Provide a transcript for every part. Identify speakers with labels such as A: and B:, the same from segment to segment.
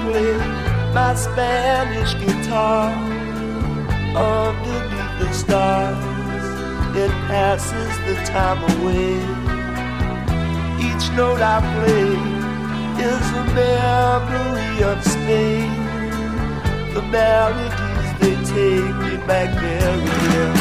A: play my Spanish guitar underneath the stars. It passes the time away. Each note I play is a memory of Spain. The melodies, they take me back there again.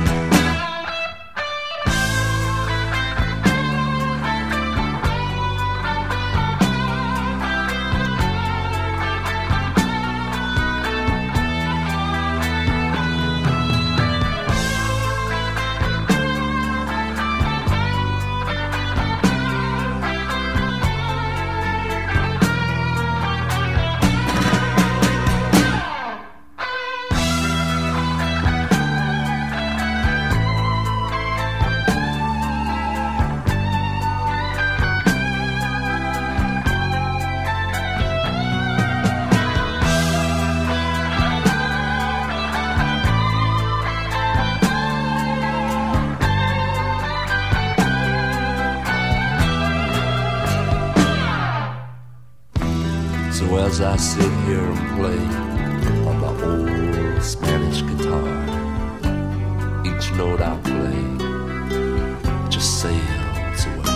A: So as I sit here and play on my old Spanish guitar, each note I play just sails away,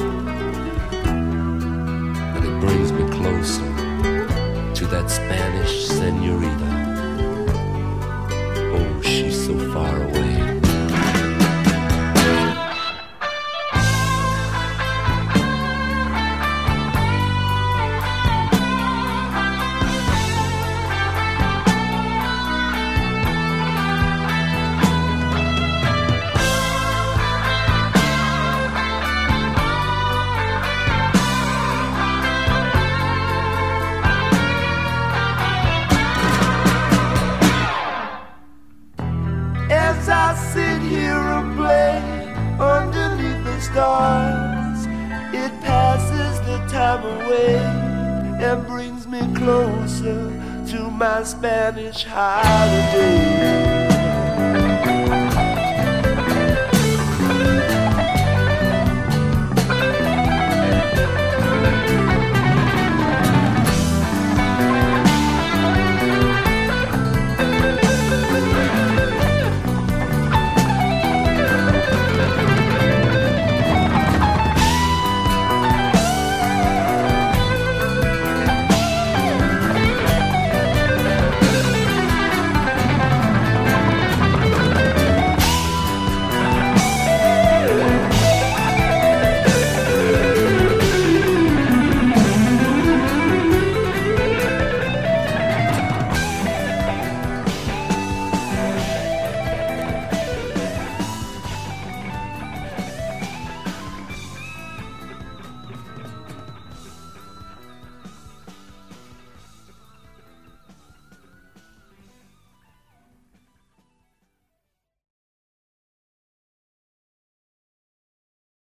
A: and it brings me closer to that Spanish señorita. Oh, she's so far away. As I sit here and play underneath the stars, it passes the time away and brings me closer to my Spanish holiday.